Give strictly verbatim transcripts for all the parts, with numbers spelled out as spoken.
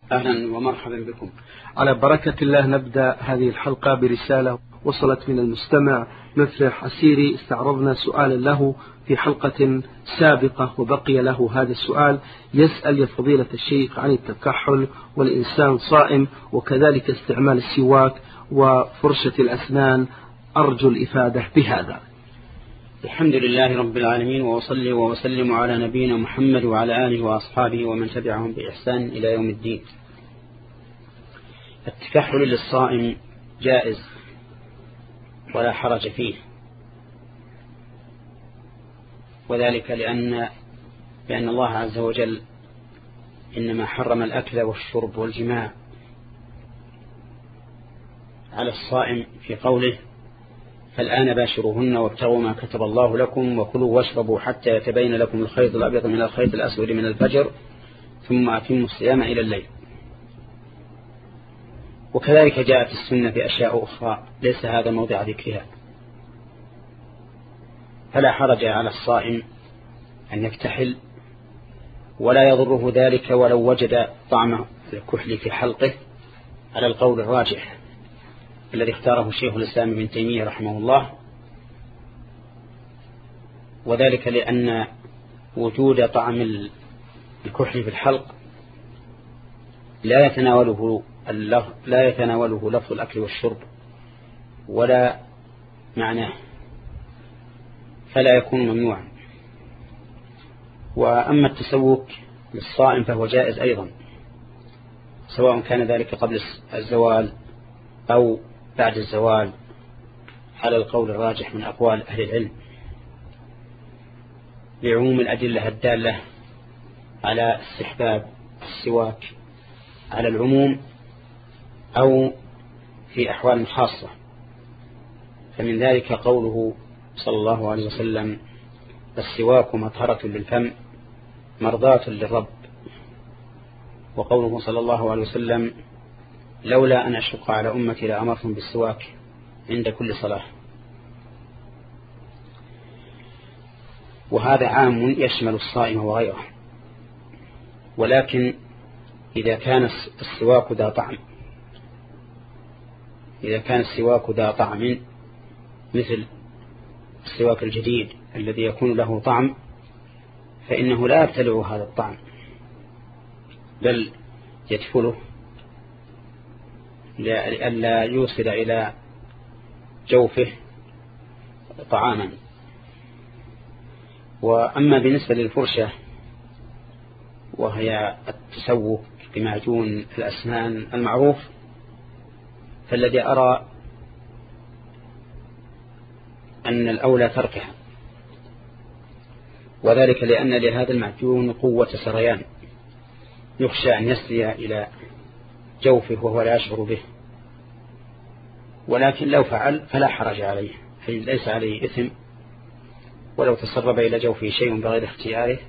أهلا ومرحبا بكم. على بركة الله نبدأ هذه الحلقة برسالة وصلت من المستمع مفرح عسيري. استعرضنا سؤالا له في حلقة سابقة وبقي له هذا السؤال. يسأل يا فضيلة الشيخ عن التكحل والإنسان صائم وكذلك استعمال السواك وفرشة الأسنان، أرجو الإفادة بهذا. الحمد لله رب العالمين، وأصلي وأسلم على نبينا محمد وعلى آله وأصحابه ومن تبعهم بإحسان إلى يوم الدين. التكحل للصائم جائز ولا حرج فيه، وذلك لأن لأن الله عز وجل إنما حرم الأكل والشرب والجماع على الصائم في قوله: فالآن باشروهن وابتغوا ما كتب الله لكم وكلوا واشربوا حتى يتبين لكم الخيط الأبيض من الخيط الأسود من الفجر ثم أتموا الصيام إلى الليل. وكذلك جاءت السنة في أشياء أخرى ليس هذا موضع ذكرها. فلا حرج على الصائم أن يكتحل، ولا يضره ذلك ولو وجد طعم الكحل في حلقه على القول الراجح الذي اختاره الشيخ الإسلام ابن تيمية رحمه الله، وذلك لأن وجود طعم الكحل في الحلق لا يتناوله لا يتناوله لفظ الأكل والشرب ولا معناه، فلا يكون ممنوعا. وأما التسوك للصائم فهو جائز أيضا، سواء كان ذلك قبل الزوال أو بعد الزوال على القول الراجح من أقوال أهل العلم، لعموم الأدلة الدالة على استحباب السواك على العموم أو في أحوال خاصة. فمن ذلك قوله صلى الله عليه وسلم: السواك مطهرة للفم مرضاة للرب، وقوله صلى الله عليه وسلم: لولا أن أشق على أمتي لأمرهم بالسواك عند كل صلاة. وهذا عام يشمل الصائم وغيره، ولكن إذا كان السواك ذا طعم إذا كان السواك ذا طعم مثل السواك الجديد الذي يكون له طعم، فإنه لا يبتلع هذا الطعم بل يدفله لئلا يوصل إلى جوفه طعاما. وأما بالنسبة للفرشة وهي التسوك بمعجون الأسنان المعروف، فالذي أرى أن الأولى تركها، وذلك لأن لهذا المعجون قوة سريان يخشى أن يسري إلى جوفه وهو لا يشعر به. ولكن لو فعل فلا حرج عليه، أي ليس عليه إثم، ولو تسرب إلى جوفه شيء بغير اختياره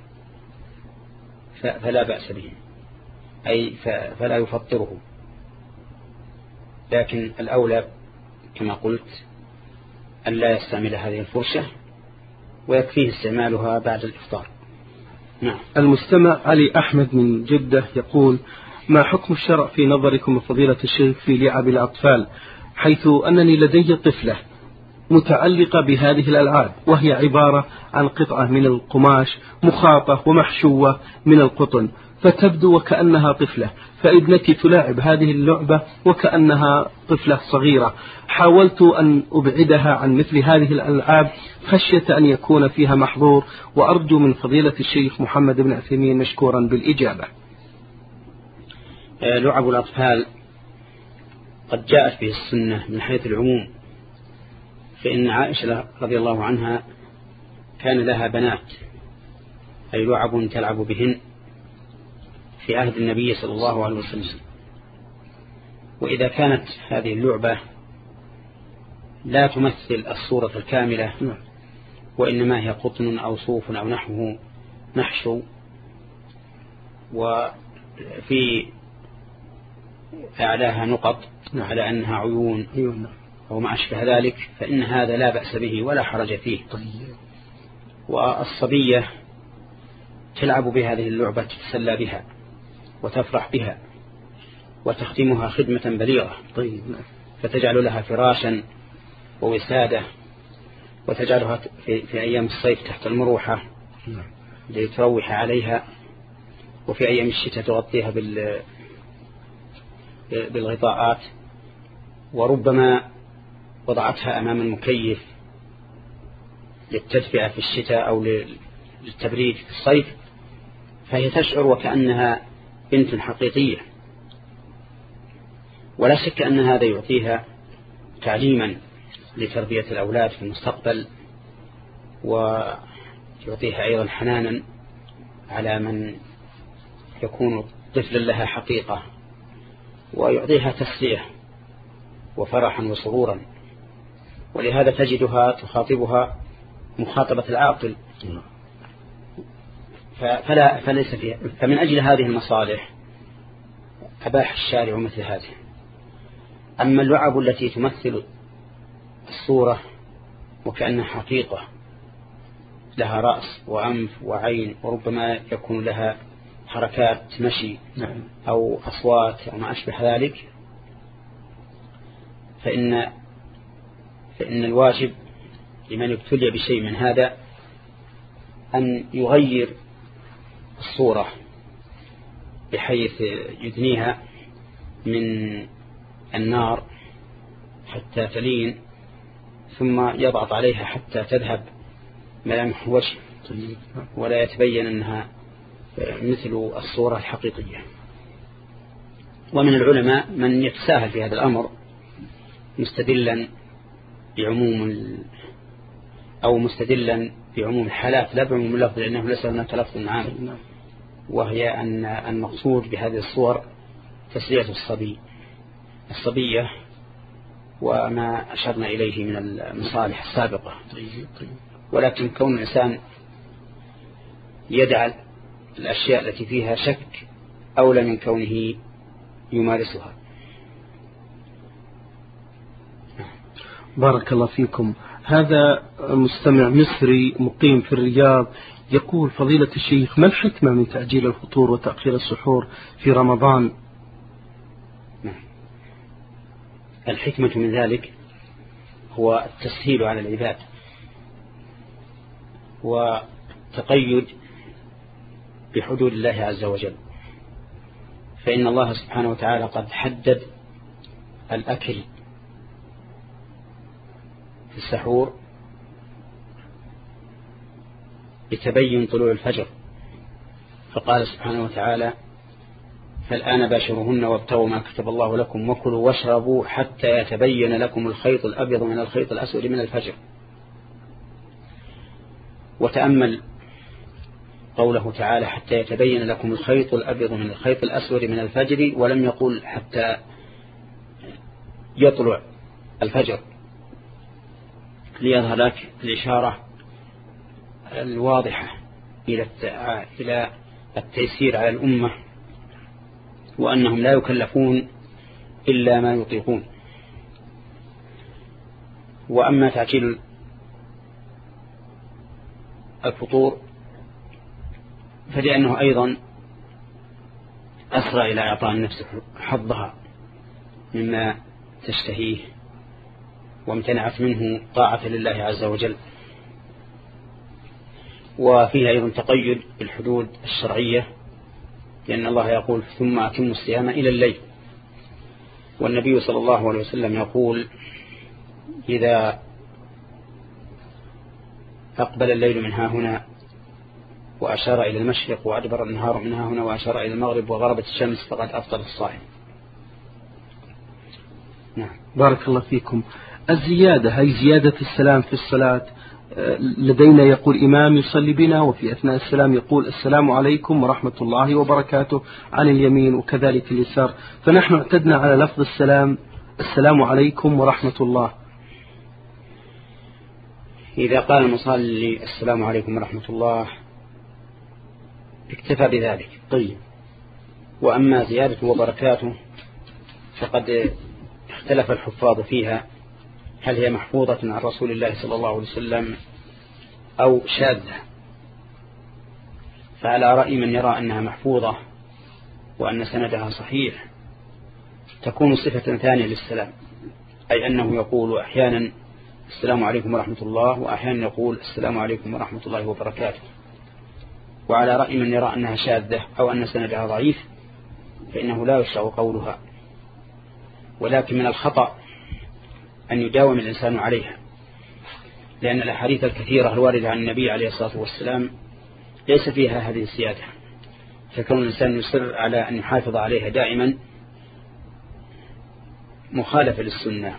فلا بأس به، أي فلا يفطره. لكن الأولى كما قلت أن لا يستعمل هذه الفرشة، ويكفيه استعمالها بعد الإفطار. نعم. المستمع علي أحمد من جدة يقول: ما حكم الشرع في نظركم فضيلة الشيخ في لعب الأطفال، حيث أنني لدي طفلة متعلقة بهذه الألعاب، وهي عبارة عن قطعة من القماش مخاطة ومحشوة من القطن، فتبدو وكأنها طفلة، فابنتي تلاعب هذه اللعبة وكأنها طفلة صغيرة. حاولت أن أبعدها عن مثل هذه الألعاب خشية أن يكون فيها محظور، وأرجو من فضيلة الشيخ محمد بن عثيمين مشكورا بالإجابة. لعب الأطفال قد جاءت به السنة من حيث العموم، فإن عائشة رضي الله عنها كان لها بنات، أي لعب تلعب بهن في عهد النبي صلى الله عليه وسلم. وإذا كانت هذه اللعبة لا تمثل الصورة الكاملة وإنما هي قطن أو صوف أو نحوه نحشو، وفي أعلاها نقط على أنها عيون أو ما أشبه ذلك، فإن هذا لا بأس به ولا حرج فيه. والصبية تلعب بهذه اللعبة، تتسلى بها وتفرح بها، وتخدمها خدمة بليغة. طيب. فتجعل لها فراشا ووسادة، وتجعلها في, في أيام الصيف تحت المروحة لتروح عليها، وفي أيام الشتاء تغطيها بال بالغطاءات، وربما وضعتها أمام المكيف للتدفئة في الشتاء أو للتبريد في الصيف، فهي تشعر وكأنها بنت حقيقية. ولا شك أن هذا يعطيها تعليما لتربية الأولاد في المستقبل، ويعطيها أيضا حنانا على من يكون طفلا لها حقيقة، ويعطيها تسلية وفرحا وسرورا. ولهذا تجدها تخاطبها مخاطبة العاقل، فلا فليس فيها. فمن أجل هذه المصالح أباح الشارع مثل هذه. أما اللعب التي تمثل الصورة وكأنها حقيقة، لها رأس وأنف وعين، وربما يكون لها حركات مشي أو أصوات أو ما أشبه ذلك، فإن فإن الواجب لمن ابتلي بشيء من هذا أن يغير الصورة بحيث يدنيها من النار حتى تلين، ثم يضغط عليها حتى تذهب ملامح وجه ولا يتبين أنها مثل الصورة الحقيقية. ومن العلماء من يتساهل في هذا الأمر مستدلا بعموم أو مستدلا بعموم الحالات لا بعموم اللفظ، لأنه ليس هناك لفظ عام، وهي أن المقصود بهذه الصور تسلية الصبي الصبية وما أشرنا إليه من المصالح السابقة. ولكن كون الإنسان يدع الأشياء التي فيها شك أولى من كونه يمارسها. بارك الله فيكم. هذا مستمع مصري مقيم في الرياض يقول: فضيلة الشيخ، ما الحكمة من تعجيل الفطور وتأخير السحور في رمضان؟ الحكمة من ذلك هو التسهيل على العباد وتقيد بحدود الله عز وجل، فإن الله سبحانه وتعالى قد حدد الأكل في السحور بتبين طلوع الفجر، فقال سبحانه وتعالى: فالآن باشرهن وابتغوا ما كتب الله لكم وكلوا واشربوا حتى يتبين لكم الخيط الأبيض من الخيط الأسود من الفجر. وتأمل قوله تعالى: حتى يتبين لكم الخيط الأبيض من الخيط الأسود من الفجر، ولم يقل حتى يطلع الفجر، ليظهر لك الإشارة الواضحة إلى التيسير على الأمة، وأنهم لا يكلفون إلا ما يطيقون. وأما تعجيل الفطور فلأنه أيضا أسرع إلى إعطاء النفس حظها مما تشتهيه، وامتنعت منه طاعة لله عز وجل. وفيها أيضا تقيد بالحدود الشرعية، لأن الله يقول: ثم أتموا الصيام إلى الليل. والنبي صلى الله عليه وسلم يقول: إذا أقبل الليل من ها هنا وأشار إلى المشرق وأدبر النهار من ها هنا وأشار إلى المغرب وغربت الشمس فقد أفطر الصائم. نعم. بارك الله فيكم. الزيادة هي زيادة السلام في الصلاة. لدينا يقول إمام يصلي بنا وفي أثناء السلام يقول: السلام عليكم ورحمة الله وبركاته عن اليمين وكذلك اليسار، فنحن اعتدنا على لفظ السلام: السلام عليكم ورحمة الله. إذا قال المصلي السلام عليكم ورحمة الله اكتفى بذلك. طيب. وأما زيادة وبركاته فقد اختلف الحفاظ فيها، هل هي محفوظة عن رسول الله صلى الله عليه وسلم أو شاذة؟ فعلى رأي من يرى أنها محفوظة وأن سندها صحيح تكون صفة ثانية للسلام، أي أنه يقول أحيانا السلام عليكم ورحمة الله، وأحيانا يقول السلام عليكم ورحمة الله وبركاته. وعلى رأي من يرى أنها شاذة أو أن سندها ضعيف فإنه لا يشرع قولها، ولكن من الخطأ أن يداوم الإنسان عليها، لأن الأحاديث الكثيرة الواردة عن النبي عليه الصلاة والسلام ليس فيها هذه السيادة، فكون الإنسان يصر على أن يحافظ عليها دائما مخالفة للسنة.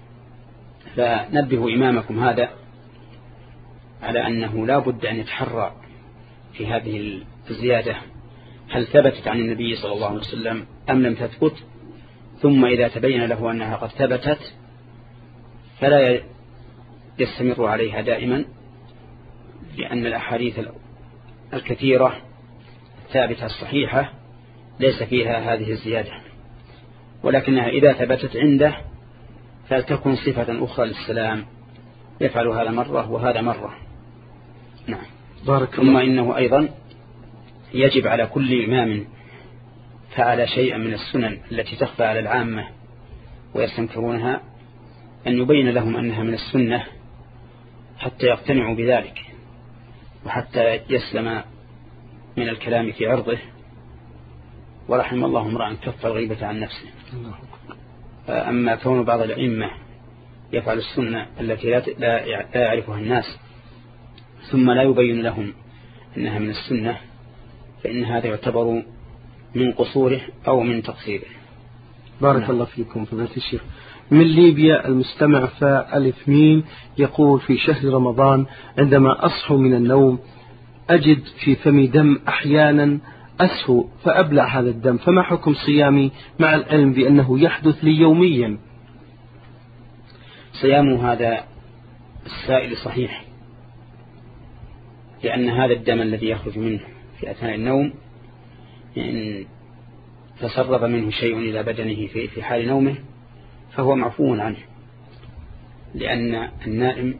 فنبه إمامكم هذا على أنه لا بد أن يتحرى في هذه الزيادة، هل ثبتت عن النبي صلى الله عليه وسلم أم لم تثبت، ثم إذا تبين له أنها قد ثبتت فلا يستمر عليها دائما، لأن الأحاديث الكثيرة الثابتة الصحيحة ليس فيها هذه الزيادة، ولكنها إذا ثبتت عنده فلتكن صفة أخرى للسلام، يفعل هذا مرة وهذا مرة. نعم. بارك ثم إنه أيضا يجب على كل إمام فعل شيئا من السنن التي تخفى على العامة ويستنكرونها أن يبين لهم أنها من السنة حتى يقتنعوا بذلك، وحتى يسلم من الكلام في عرضه. ورحم الله امرأ كف الغيبة عن نفسه. أما كون بعض الأئمة يفعل السنة التي لا يعرفها الناس ثم لا يبين لهم أنها من السنة، فإن هذا يعتبر من قصوره أو من تقصيره. بارك نعم. الله فيكم فضيلة الشيخ. من ليبيا المستمع فألف ميم يقول: في شهر رمضان عندما أصحو من النوم أجد في فمي دم أحيانا أسهو فأبلع هذا الدم، فما حكم صيامي مع العلم بأنه يحدث لي يوميا؟ صيام هذا السائل صحيح، لأن هذا الدم الذي يخرج منه في أثناء النوم إن تسرب منه شيء إلى بدنه في حال نومه فهو معفو عنه، لأن النائم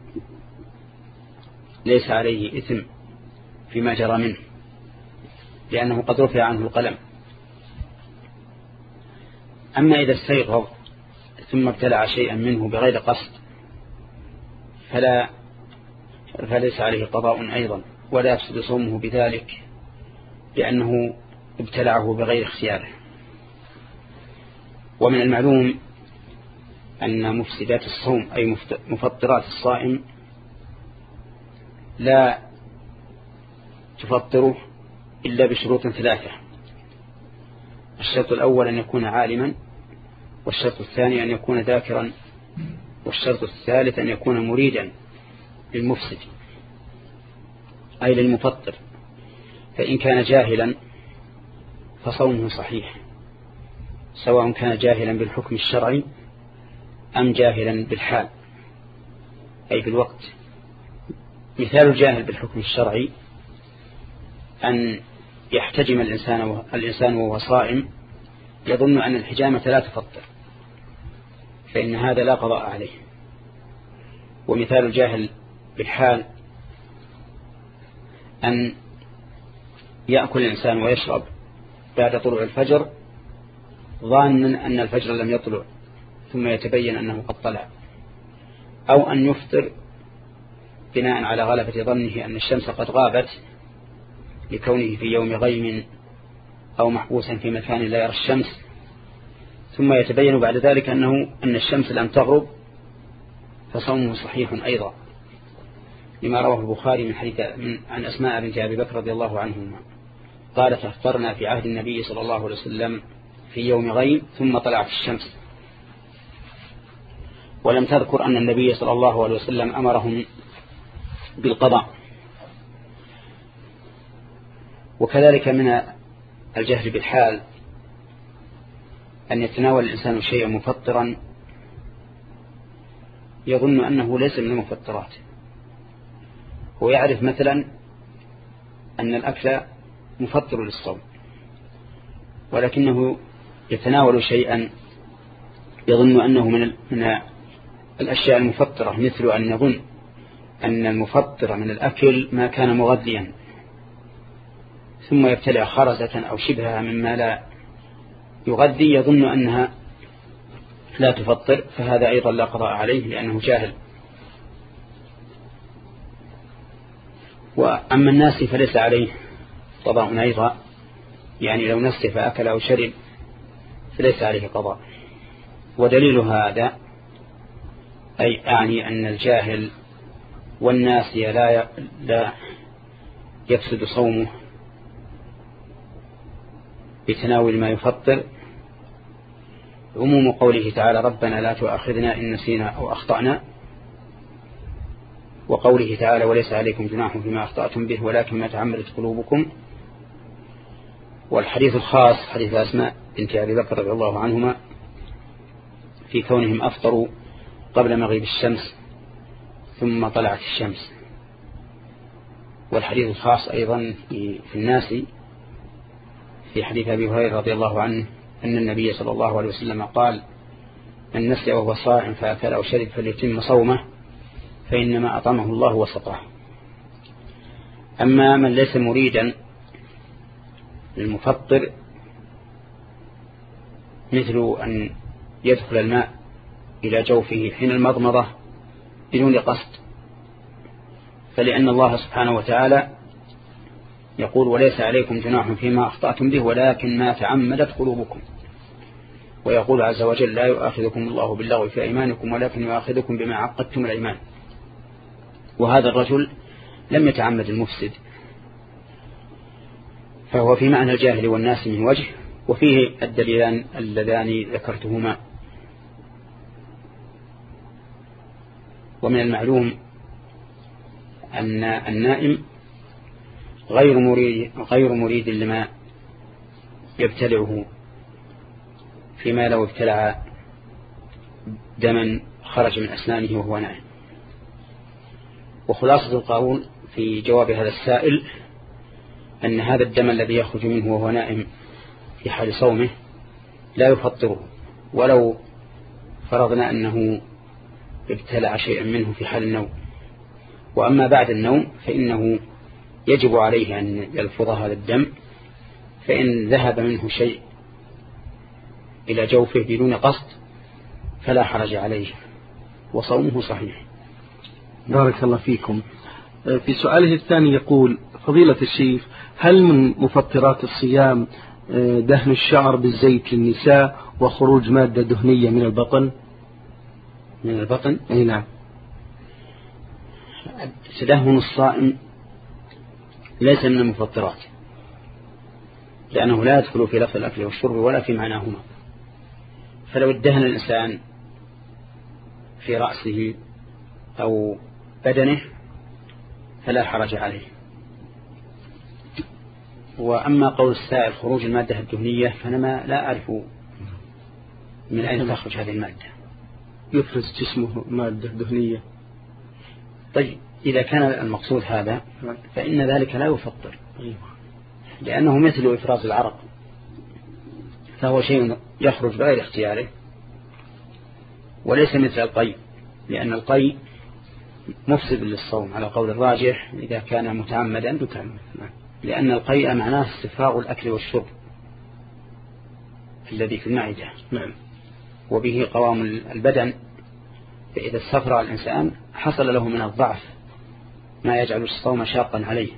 ليس عليه إثم فيما جرى منه، لأنه قد رفع عنه القلم. أما إذا استيقظ ثم ابتلع شيئا منه بغير قصد فلا فليس عليه قضاء أيضا، ولا يفسد صومه بذلك، لأنه ابتلعه بغير اختياره. ومن المعلوم أن مفسدات الصوم أي مفطرات الصائم لا تفطره إلا بشروط ثلاثة: الشرط الأول أن يكون عالما، والشرط الثاني أن يكون ذاكرا، والشرط الثالث أن يكون مريدا للمفسد أي للمفطر. فإن كان جاهلا فصومه صحيح، سواء كان جاهلا بالحكم الشرعي أم جاهلا بالحال أي بالوقت. مثال الجاهل بالحكم الشرعي أن يحتجم الإنسان الإنسان وهو صائم يظن أن الحجامة لا تفطر، فإن هذا لا قضاء عليه. ومثال الجاهل بالحال أن يأكل الإنسان ويشرب بعد طلوع الفجر ظانا أن الفجر لم يطلع ثم يتبين أنه قد طلع، أو أن يفطر بناء على غلبة ظنه أن الشمس قد غابت لكونه في يوم غيم أو محبوسا في مكان لا يرى الشمس، ثم يتبين بعد ذلك أنه أن الشمس لم تغرب، فصومه صحيح أيضا، لما رواه البخاري من حديث من عن أسماء بنت أبي بكر رضي الله عنهما قالت: أفطرنا في عهد النبي صلى الله عليه وسلم في يوم غيم ثم طلعت الشمس. ولم تذكر أن النبي صلى الله عليه وسلم أمرهم بالقضاء. وكذلك من الجهل بالحال أن يتناول الإنسان شيئا مفطرا يظن أنه ليس من المفطرات، هو يعرف مثلا أن الأكل مفطر للصوم، ولكنه يتناول شيئا يظن أنه من من الأشياء المفطرة، مثل أن يظن أن المفطر من الأكل ما كان مغذيا، ثم يبتلع خرزة أو شبهها مما لا يغذي يظن أنها لا تفطر فهذا أيضا لا قضاء عليه لأنه جاهل. وأما الناس فليس عليه قضاء أيضا، يعني لو نسي فأكل أو شرب فليس عليه قضاء. ودليل هذا أي أعني أن الجاهل والناسي لا لا يفسد صومه بتناول ما يفطر عموم قوله تعالى ربنا لا تؤاخذنا إن نسينا أو أخطأنا، وقوله تعالى وليس عليكم جناح فيما أخطأتم به ولكن ما تعمدت قلوبكم. والحديث الخاص حديث أسماء بنت أبي بكر رضي الله عنهما في كونهم أفطروا قبل مغيب الشمس ثم طلعت الشمس. والحديث الخاص أيضا في الناس في حديث أبي هريرة رضي الله عنه أن النبي صلى الله عليه وسلم قال من نسي وهو صائم فأكل أو شرب فليتم صومه فإنما أطعمه الله وسقاه. أما من ليس مريدا للمفطر مثل أن يدخل الماء إلى جوفه حين المضمضة بدون قصد، فلأن الله سبحانه وتعالى يقول وليس عليكم جناح فيما أخطأتم به ولكن ما تعمدت قلوبكم، ويقول عز وجل لا يؤاخذكم الله باللغو في أيمانكم ولكن يؤاخذكم بما عقدتم الأيمان. وهذا الرجل لم يتعمد المفسد، فهو في معنى الجاهل والناس من وجه، وفيه الدليلان اللذان ذكرتهما. ومن المعلوم أن النائم غير مريد, غير مريد لما يبتلعه، فيما لو ابتلع دما خرج من أسنانه وهو نائم. وخلاصة القول في جواب هذا السائل أن هذا الدم الذي يخرج منه وهو نائم في حال صومه لا يفطره، ولو فرضنا أنه ابتلع شيئا منه في حال النوم. وأما بعد النوم فإنه يجب عليه أن يلفظ هذا الدم، فإن ذهب منه شيء إلى جوفه بدون قصد فلا حرج عليه وصومه صحيح. بارك الله فيكم. في سؤاله الثاني يقول فضيلة الشيخ هل من مفطرات الصيام دهن الشعر بالزيت للنساء وخروج مادة دهنية من البطن؟ من البطن؟ أي نعم. تدهن الصائم ليس من المفطرات، لأنه لا يدخل في لفظ الأكل والشرب ولا في معناهما. فلو ادهن الإنسان في رأسه أو بدنه فلا حرج عليه. وأما قول السائل خروج المادة الدهنية فأنا ما لا أعرف من أين تخرج هذه المادة. يفرز جسمه مادة دهنية. طيب إذا كان المقصود هذا فإن ذلك لا يفطر، لأنه مثل إفراز العرق، فهو شيء يخرج بغير اختياره، وليس مثل القيء، لأن القيء مفسد للصوم على قول الراجح إذا كان متعمدا، لأن القيء معناه استفراغ الأكل والشرب الذي في المعدة، وبه قوام البدن، فإذا استفرغ الإنسان حصل له من الضعف ما يجعل الصوم شاقا عليه،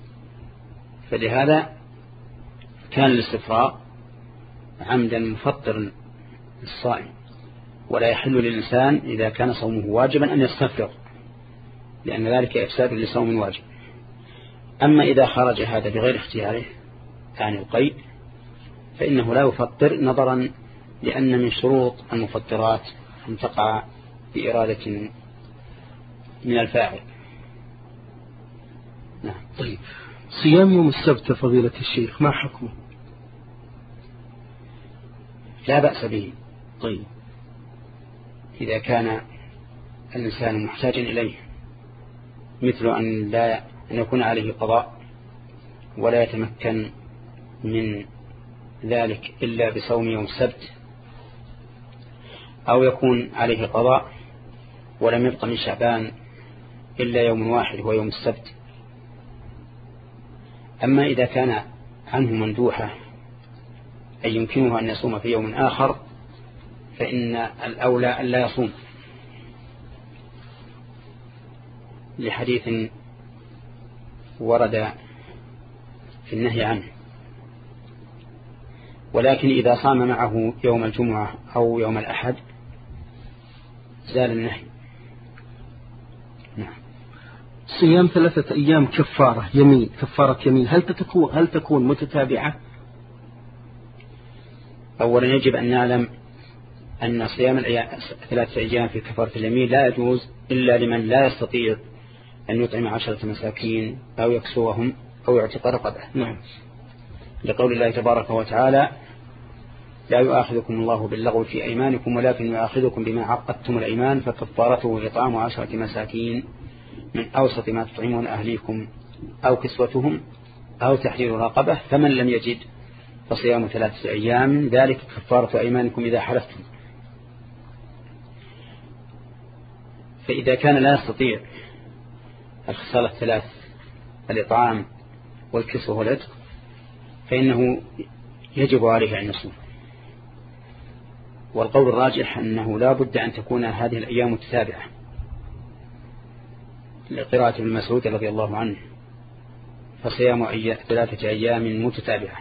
فلهذا كان الاستفراغ عمدا مفطرا للصائم، ولا يحل للإنسان إذا كان صومه واجبا أن يستفرغ، لأن ذلك إفساد لصوم واجب. أما إذا خرج هذا بغير اختياره عن القيء فإنه لا يفطر، نظرا لأن من شروط المفطرات أن تقع بإرادة من الفاعل. نعم. طيب صيام يوم السبت فضيلة الشيخ ما حكمه؟ لا بأس به. طيب إذا كان الإنسان محتاجا إليه، مثل أن لا أن يكون عليه قضاء ولا يتمكن من ذلك إلا بصوم يوم السبت، أو يكون عليه قضاء ولم يبق من شعبان إلا يوم واحد هو يوم السبت. أما إذا كان عنه مندوحة أي يمكنه أن يصوم في يوم آخر فإن الأولى أن لا يصوم لحديث ورد في النهي عنه، ولكن إذا صام معه يوم الجمعة أو يوم الأحد زال النهي. نعم. صيام ثلاثة أيام كفارة يمين، كفارة يمين، هل تكون هل تكون متتابعة؟ أولا يجب أن نعلم أن صيام ثلاثة أيام في كفارة اليمين لا يجوز إلا لمن لا يستطيع أن يطعم عشرة مساكين أو يكسوهم أو يعتق رقبة. نعم. لقول الله تبارك وتعالى: لا يؤاخذكم الله باللغو في أيمانكم ولكن يؤاخذكم بما عقدتم الأيمان فكفارته إطعام عشرة مساكين من أوسط ما تطعمون أهليكم أو كسوتهم أو تحرير رقبة، فمن لم يجد فصيام ثلاثة أيام ذلك كفارة أيمانكم إذا حلفتم. فإذا كان لا يستطيع الخصال الثلاث الإطعام والكسوة والعتق فإنه يجب عليه أن يصوم. والقول الراجح أنه لا بد أن تكون هذه الأيام متتابعة لقراءة ابن مسعود رضي الله عنه: فصيام ثلاثة أيام متتابعة.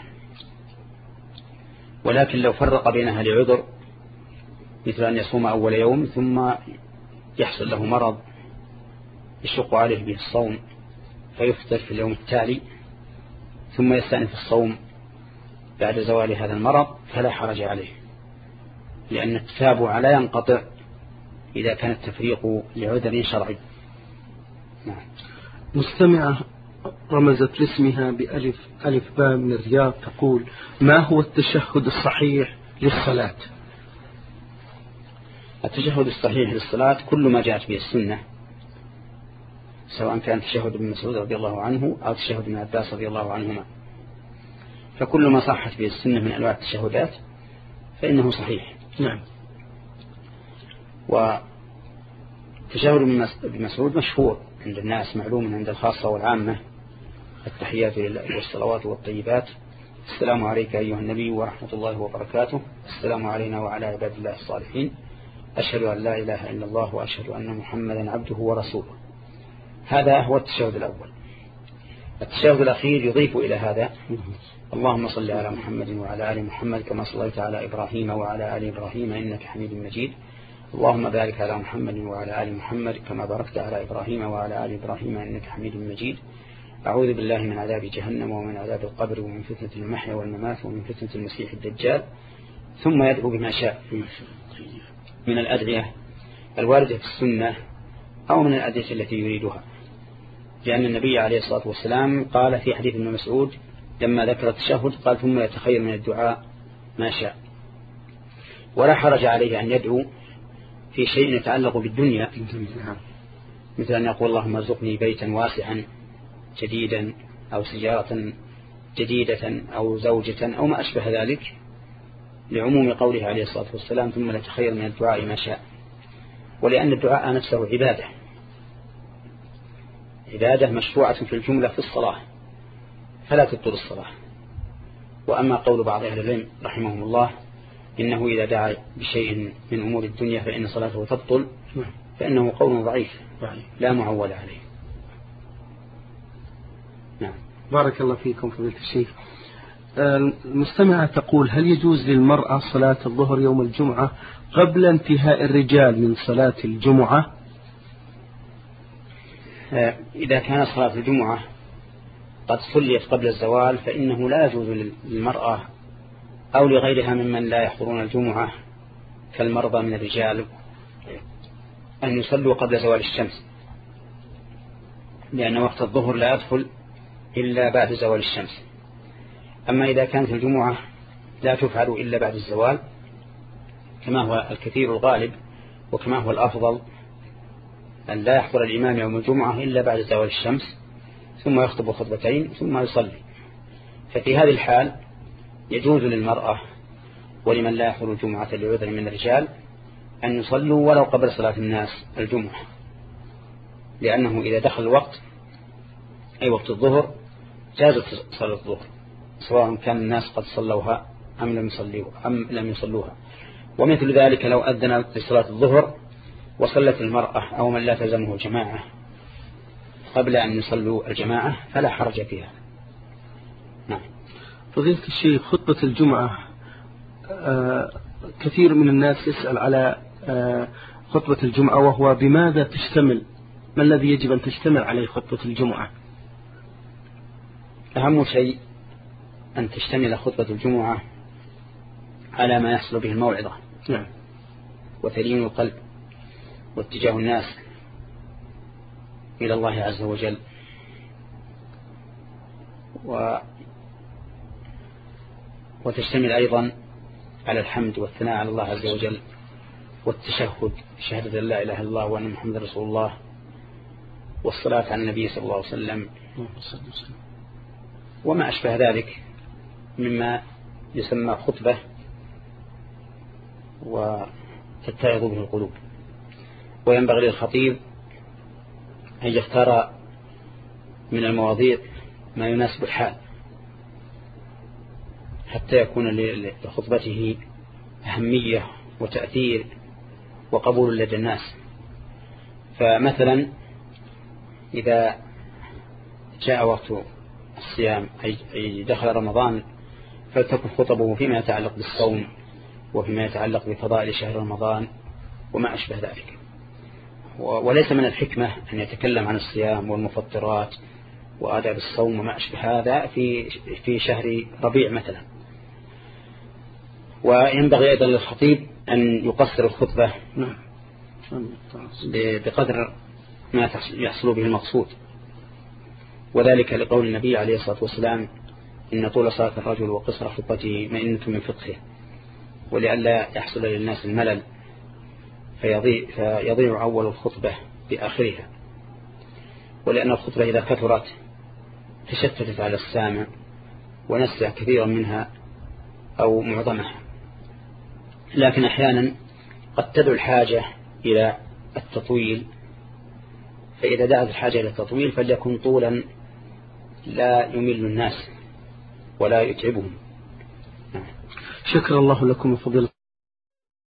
ولكن لو فرق بينها لعذر مثل أن يصوم أول يوم ثم يحصل له مرض يشق عليه به الصوم فيفطر في اليوم التالي ثم يستأنف الصوم بعد زوال هذا المرض فلا حرج عليه، لأن التتابع لا ينقطع إذا كان التفريق لعذر شرعي. نعم. مستمعة رمزت لاسمها بألف ألف باء من الرياض تقول: ما هو التشهد الصحيح للصلاة؟ التشهد الصحيح للصلاة كل ما جاءت به السنة، سواء كان تشهد ابن مسعود رضي الله عنه أو تشهد ابن عباس رضي الله عنهما، فكل ما صحت به السنة من أنواع التشهدات فإنه صحيح. نعم. وتشهد ابن مسعود مشهور عند الناس، معلوم عند الخاصة والعامة: التحيات لله والصلوات والطيبات، السلام عليك أيها النبي ورحمة الله وبركاته، السلام علينا وعلى عباد الله الصالحين، أشهد أن لا إله إلا الله وأشهد أن محمدا عبده ورسوله. هذا هو التشهد الأول. التشهد الأخير يضيف إلى هذا: اللهم صل على محمد وعلى آل محمد كما صليت على إبراهيم وعلى آل إبراهيم إنك حميد مجيد، اللهم بارك على محمد وعلى آل محمد كما باركت على إبراهيم وعلى آل إبراهيم إنك حميد مجيد، أعوذ بالله من عذاب جهنم ومن عذاب القبر ومن فتنة المحيا والممات ومن فتنة المسيح الدجال. ثم يدعو بما شاء من الأدعية الواردة في السنة أو من الأدعية التي يريدها، لأن النبي عليه الصلاة والسلام قال في حديث ابن مسعود لما ذكر التشهد قال: ثم يتخير من الدعاء ما شاء. ولا حرج عليه أن يدعو في شيء يتعلق بالدنيا، مثل أن يقول: اللهم ارزقني بيتا واسعا جديدا أو سيارة جديدة أو زوجة أو ما أشبه ذلك، لعموم قوله عليه الصلاة والسلام: ثم يتخير من الدعاء ما شاء. ولأن الدعاء نفسه عبادة عبادة مشروعة في الجملة في الصلاة فلا تبطل الصلاة. وأما قول بعض أهل العلم رحمهم الله إنه إذا دعا بشيء من أمور الدنيا فإن صلاته تبطل، فإنه قول ضعيف لا معول عليه. نعم. بارك الله فيكم فضيلة الشيخ. المستمعة تقول: هل يجوز للمرأة صلاة الظهر يوم الجمعة قبل انتهاء الرجال من صلاة الجمعة؟ إذا كانت صلاة الجمعة قد صليت قبل الزوال فإنه لا يجوز للمرأة أو لغيرها ممن لا يحضرون الجمعة كالمرضى من الرجال أن يصلوا قبل زوال الشمس، لأن وقت الظهر لا يدخل إلا بعد زوال الشمس. أما إذا كانت الجمعة لا تفعل إلا بعد الزوال كما هو الكثير الغالب وكما هو الأفضل أن لا يحضر الإمام يوم الجمعة إلا بعد زوال الشمس ثم يخطب خطبتين ثم يصلي، ففي هذه الحال يجوز للمرأة ولمن لا يحضر الجمعة لعذر من الرجال أن يصلوا ولو قبل صلاة الناس الجمعة، لأنه إذا دخل الوقت أي وقت الظهر جازت صلاة الظهر سواء كان الناس قد صلوها أم لم يصلوها أم لم يصلوها. ومثل ذلك لو أذن لصلاة الظهر وصلت المرأة أو من لا تلزمه جماعة قبل أن يصلوا الجماعة فلا حرج فيها. نعم. فضيلة الشيخ، خطبة الجمعة آه كثير من الناس يسأل على آه خطبة الجمعة، وهو بماذا تشتمل؟ ما الذي يجب أن تشتمل عليه خطبة الجمعة؟ أهم شيء أن تشتمل خطبة الجمعة على ما يحصل به الموعظة. نعم. وتلين القلب واتجاه الناس إلى الله عز وجل، و وتشتمل أيضا على الحمد والثناء على الله عز وجل والتشهد شهادة لا إله إلا الله وأن محمد رسول الله والصلاة على النبي صلى الله عليه وسلم وما أشبه ذلك مما يسمى خطبة وتتعظ به القلوب. وينبغي للخطيب أن يختار من المواضيع ما يناسب الحال حتى يكون لخطبته أهمية وتأثير وقبول لدى الناس. فمثلا إذا جاء وقت الصيام أي دخل رمضان فلتكن خطبه فيما يتعلق بالصوم وفيما يتعلق بفضائل شهر رمضان وما أشبه ذلك. وليس من الحكمة أن يتكلم عن الصيام والمفطرات وآداب الصوم وما أشبه هذا في في شهر ربيع مثلا. وينبغي أيضا للخطيب أن يقصر الخطبة بقدر ما يحصل به المقصود، وذلك لقول النبي عليه الصلاة والسلام إن طول صلاة الرجل وقصر خطبته مئنة من فقهه، ولئلا يحصل للناس الملل فيضيع, فيضيع أول الخطبة بآخرها، ولأن الخطبة إذا كثرت تشتتت على السامع ونسى كثيرا منها أو معظمها. لكن أحيانا قد تدعو الحاجة إلى التطويل، فإذا دعت الحاجة إلى التطويل فليكن طولا لا يمل الناس ولا يتعبهم. شكر الله لكم فضيلة